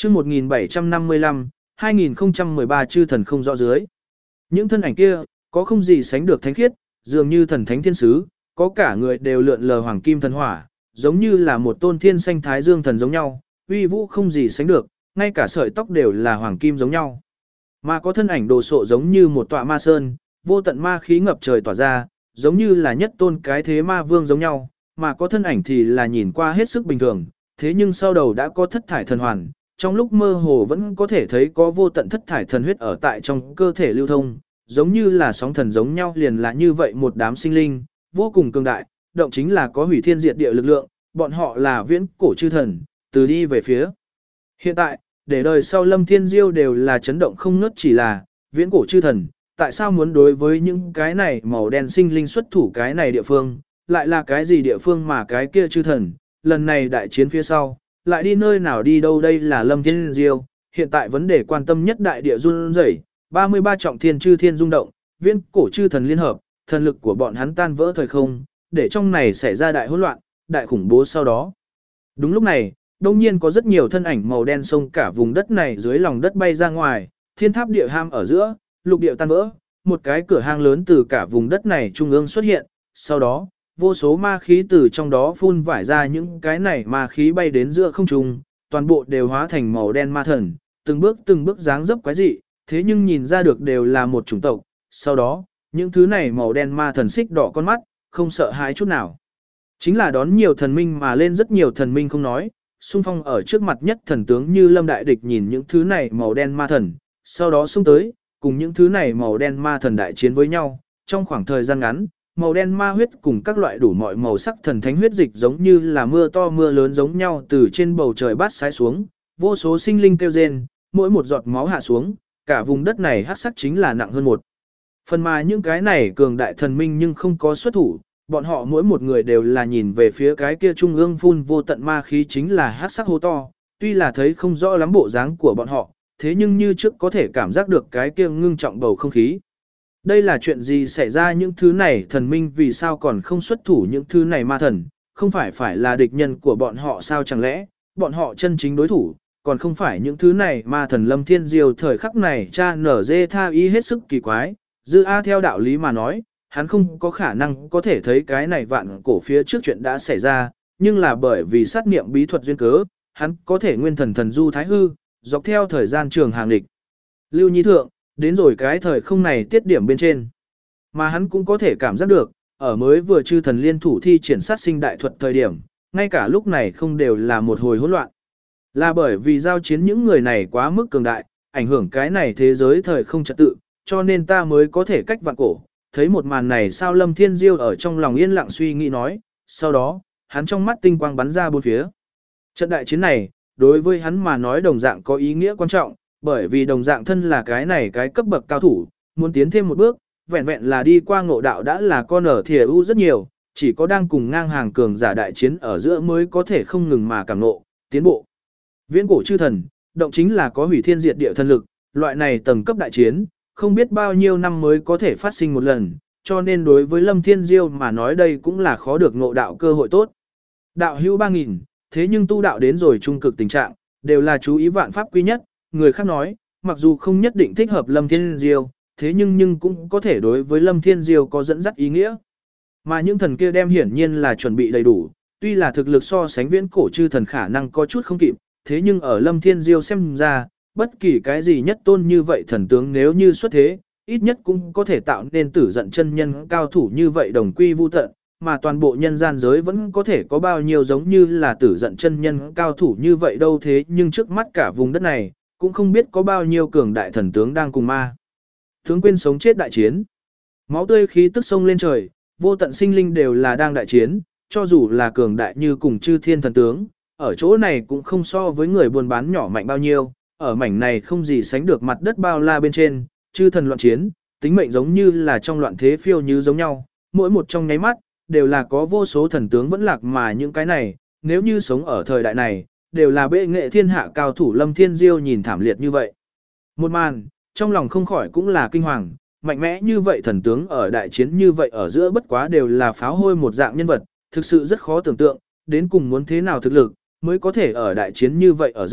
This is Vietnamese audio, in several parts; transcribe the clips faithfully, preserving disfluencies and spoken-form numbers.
chương một nghìn bảy trăm năm mươi lăm, hai nghìn không trăm mười ba chư thần không rõ dưới. Những thân ảnh kia, có không gì sánh được thánh khiết, dường như thần thánh thiên sứ, có cả người đều lượn lờ hoàng kim thần hỏa, giống như là một tôn thiên sanh thái dương thần giống nhau, uy vũ không gì sánh được, ngay cả sợi tóc đều là hoàng kim giống nhau. Mà có thân ảnh đồ sộ giống như một tọa ma sơn, vô tận ma khí ngập trời tỏa ra, giống như là nhất tôn cái thế ma vương giống nhau, mà có thân ảnh thì là nhìn qua hết sức bình thường, thế nhưng sau đầu đã có thất thải thần hoàn, trong lúc mơ hồ vẫn có thể thấy có vô tận thất thải thần huyết ở tại trong cơ thể lưu thông, giống như là sóng thần giống nhau, liền là như vậy một đám sinh linh, vô cùng cường đại, động chính là có hủy thiên diệt địa lực lượng, bọn họ là viễn cổ chư thần, từ đi về phía. Hiện tại, để đời sau Lâm Thiên Diêu đều là chấn động không ngớt, chỉ là viễn cổ chư thần, tại sao muốn đối với những cái này màu đen sinh linh xuất thủ cái này địa phương, lại là cái gì địa phương mà cái kia chư thần, lần này đại chiến phía sau, lại đi nơi nào đi đâu, đây là Lâm Thiên Diêu, hiện tại vấn đề quan tâm nhất đại địa run rẩy, ba mươi ba trọng thiên chư thiên rung động, viễn cổ chư thần liên hợp, thần lực của bọn hắn tan vỡ thời không, để trong này xảy ra đại hỗn loạn, đại khủng bố sau đó. Đúng lúc này, đông nhiên có rất nhiều thân ảnh màu đen xông cả vùng đất này dưới lòng đất bay ra ngoài, thiên tháp địa ham ở giữa, lục địa tan vỡ, một cái cửa hang lớn từ cả vùng đất này trung ương xuất hiện, sau đó, vô số ma khí từ trong đó phun vải ra, những cái này ma khí bay đến giữa không trung, toàn bộ đều hóa thành màu đen ma thần, từng bước từng bước dáng dấp quái dị, thế nhưng nhìn ra được đều là một chủng tộc, sau đó, những thứ này màu đen ma thần xích đỏ con mắt, không sợ hãi chút nào. Chính là đón nhiều thần minh mà lên, rất nhiều thần minh không nói, xung phong ở trước mặt nhất thần tướng như Lâm Đại Địch nhìn những thứ này màu đen ma thần, sau đó xung tới, cùng những thứ này màu đen ma thần đại chiến với nhau, trong khoảng thời gian ngắn, màu đen ma huyết cùng các loại đủ mọi màu sắc thần thánh huyết dịch giống như là mưa to mưa lớn giống nhau từ trên bầu trời bát sái xuống, vô số sinh linh kêu rên, mỗi một giọt máu hạ xuống, cả vùng đất này hắc sắc chính là nặng hơn một. Phần mà những cái này cường đại thần minh nhưng không có xuất thủ, bọn họ mỗi một người đều là nhìn về phía cái kia trung ương phun vô tận ma khí chính là hắc sắc hô to, tuy là thấy không rõ lắm bộ dáng của bọn họ, thế nhưng như trước có thể cảm giác được cái kia ngưng trọng bầu không khí. Đây là chuyện gì xảy ra, những thứ này thần minh vì sao còn không xuất thủ, những thứ này ma thần, không phải phải là địch nhân của bọn họ sao, chẳng lẽ, bọn họ chân chính đối thủ, còn không phải những thứ này ma thần. Lâm Thiên Diêu thời khắc này cha nở dê tha ý hết sức kỳ quái, dư A theo đạo lý mà nói, hắn không có khả năng có thể thấy cái này vạn cổ phía trước chuyện đã xảy ra, nhưng là bởi vì sát niệm bí thuật duyên cớ, hắn có thể nguyên thần thần du thái hư, dọc theo thời gian trường hàng lịch. Lưu Nhi Thượng, đến rồi cái thời không này tiết điểm bên trên. Mà hắn cũng có thể cảm giác được, ở mới vừa chư thần liên thủ thi triển sát sinh đại thuật thời điểm, ngay cả lúc này không đều là một hồi hỗn loạn. Là bởi vì giao chiến những người này quá mức cường đại, ảnh hưởng cái này thế giới thời không trật tự, cho nên ta mới có thể cách vạn cổ. Thấy một màn này sao, Lâm Thiên Diêu ở trong lòng yên lặng suy nghĩ nói, sau đó, hắn trong mắt tinh quang bắn ra bốn phía. Trận đại chiến này, đối với hắn mà nói đồng dạng có ý nghĩa quan trọng, bởi vì đồng dạng thân là cái này cái cấp bậc cao thủ, muốn tiến thêm một bước, vẹn vẹn là đi qua ngộ đạo đã là con ở thìa ưu rất nhiều, chỉ có đang cùng ngang hàng cường giả đại chiến ở giữa mới có thể không ngừng mà cảm ngộ, tiến bộ. Viễn cổ chư thần, động chính là có hủy thiên diệt địa thần lực, loại này tầng cấp đại chiến, không biết bao nhiêu năm mới có thể phát sinh một lần, cho nên đối với Lâm Thiên Diêu mà nói đây cũng là khó được ngộ đạo cơ hội tốt. Đạo hữu ba nghìn, thế nhưng tu đạo đến rồi trung cực tình trạng, đều là chú ý vạn pháp quy nhất, người khác nói, mặc dù không nhất định thích hợp Lâm Thiên Diêu, thế nhưng nhưng cũng có thể đối với Lâm Thiên Diêu có dẫn dắt ý nghĩa. Mà những thần kia đem hiển nhiên là chuẩn bị đầy đủ, tuy là thực lực so sánh viễn cổ chư thần khả năng có chút không kịp, thế nhưng ở Lâm Thiên Diêu xem ra, bất kỳ cái gì nhất tôn như vậy thần tướng nếu như xuất thế, ít nhất cũng có thể tạo nên tử giận chân nhân cao thủ như vậy đồng quy vu tận, mà toàn bộ nhân gian giới vẫn có thể có bao nhiêu giống như là tử giận chân nhân cao thủ như vậy đâu, thế nhưng trước mắt cả vùng đất này, cũng không biết có bao nhiêu cường đại thần tướng đang cùng ma tướng quên sống chết đại chiến. Máu tươi khí tức sông lên trời, vô tận sinh linh đều là đang đại chiến, cho dù là cường đại như cùng chư thiên thần tướng, ở chỗ này cũng không so với người buôn bán nhỏ mạnh bao nhiêu, ở mảnh này không gì sánh được mặt đất bao la bên trên, chư thần loạn chiến, tính mệnh giống như là trong loạn thế phiêu như giống nhau, mỗi một trong nháy mắt, đều là có vô số thần tướng vẫn lạc, mà những cái này, nếu như sống ở thời đại này, đều là bệ nghệ thiên hạ cao thủ. Lâm Thiên Diêu nhìn thảm liệt như vậy. Một màn, trong lòng không khỏi cũng là kinh hoàng, mạnh mẽ như vậy thần tướng ở đại chiến như vậy ở giữa bất quá đều là pháo hôi một dạng nhân vật, thực sự rất khó tưởng tượng, đến cùng muốn thế nào thực lực, mới có thể ở đại chiến như vậy ở giữa,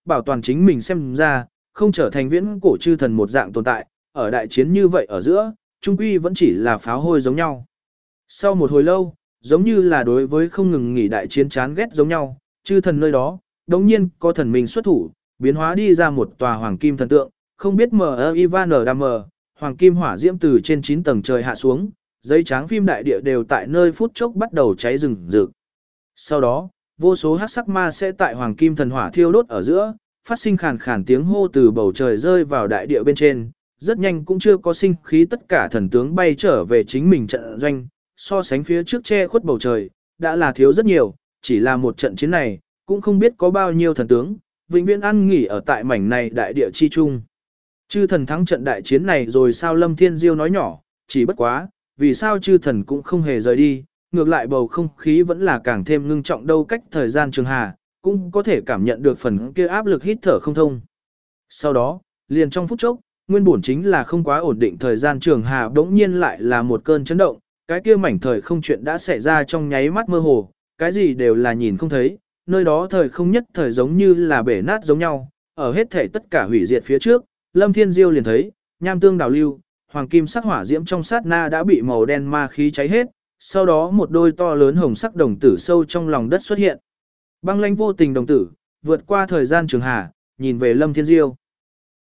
bảo toàn chính mình xem ra, không trở thành viễn cổ chư thần một dạng tồn tại, ở đại chiến như vậy ở giữa, trung quy vẫn chỉ là pháo hôi giống nhau. Sau một hồi lâu, giống như là đối với không ngừng nghỉ đại chiến chán ghét giống nhau, chư thần nơi đó, đống nhiên có thần mình xuất thủ, biến hóa đi ra một tòa hoàng kim thần tượng, không biết mờ Ivan đam mờ, hoàng kim hỏa diễm từ trên chín tầng trời hạ xuống, giấy tráng phim đại địa đều tại nơi phút chốc bắt đầu cháy rừng rực. Sau đó, vô số hắc sắc ma sẽ tại hoàng kim thần hỏa thiêu đốt ở giữa, phát sinh khàn khàn tiếng hô từ bầu trời rơi vào đại địa bên trên, rất nhanh cũng chưa có sinh khí, tất cả thần tướng bay trở về chính mình trận doanh, so sánh phía trước che khuất bầu trời, đã là thiếu rất nhiều, chỉ là một trận chiến này, cũng không biết có bao nhiêu thần tướng, vĩnh viễn ăn nghỉ ở tại mảnh này đại địa chi trung. Chư thần thắng trận đại chiến này rồi sao, Lâm Thiên Diêu nói nhỏ, chỉ bất quá, vì sao chư thần cũng không hề rời đi, ngược lại bầu không khí vẫn là càng thêm ngưng trọng đâu, cách thời gian trường hà, cũng có thể cảm nhận được phần kia áp lực hít thở không thông. Sau đó, liền trong phút chốc, nguyên bổn chính là không quá ổn định thời gian trường hà bỗng nhiên lại là một cơn chấn động, cái kia mảnh thời không chuyện đã xảy ra trong nháy mắt mơ hồ, cái gì đều là nhìn không thấy, nơi đó thời không nhất thời giống như là bể nát giống nhau, ở hết thể tất cả hủy diệt phía trước, Lâm Thiên Diêu liền thấy, nham tương đào lưu, hoàng kim sắc hỏa diễm trong sát na đã bị màu đen ma khí cháy hết, sau đó một đôi to lớn hồng sắc đồng tử sâu trong lòng đất xuất hiện. Băng lãnh vô tình đồng tử, vượt qua thời gian trường hà, nhìn về Lâm Thiên Diêu.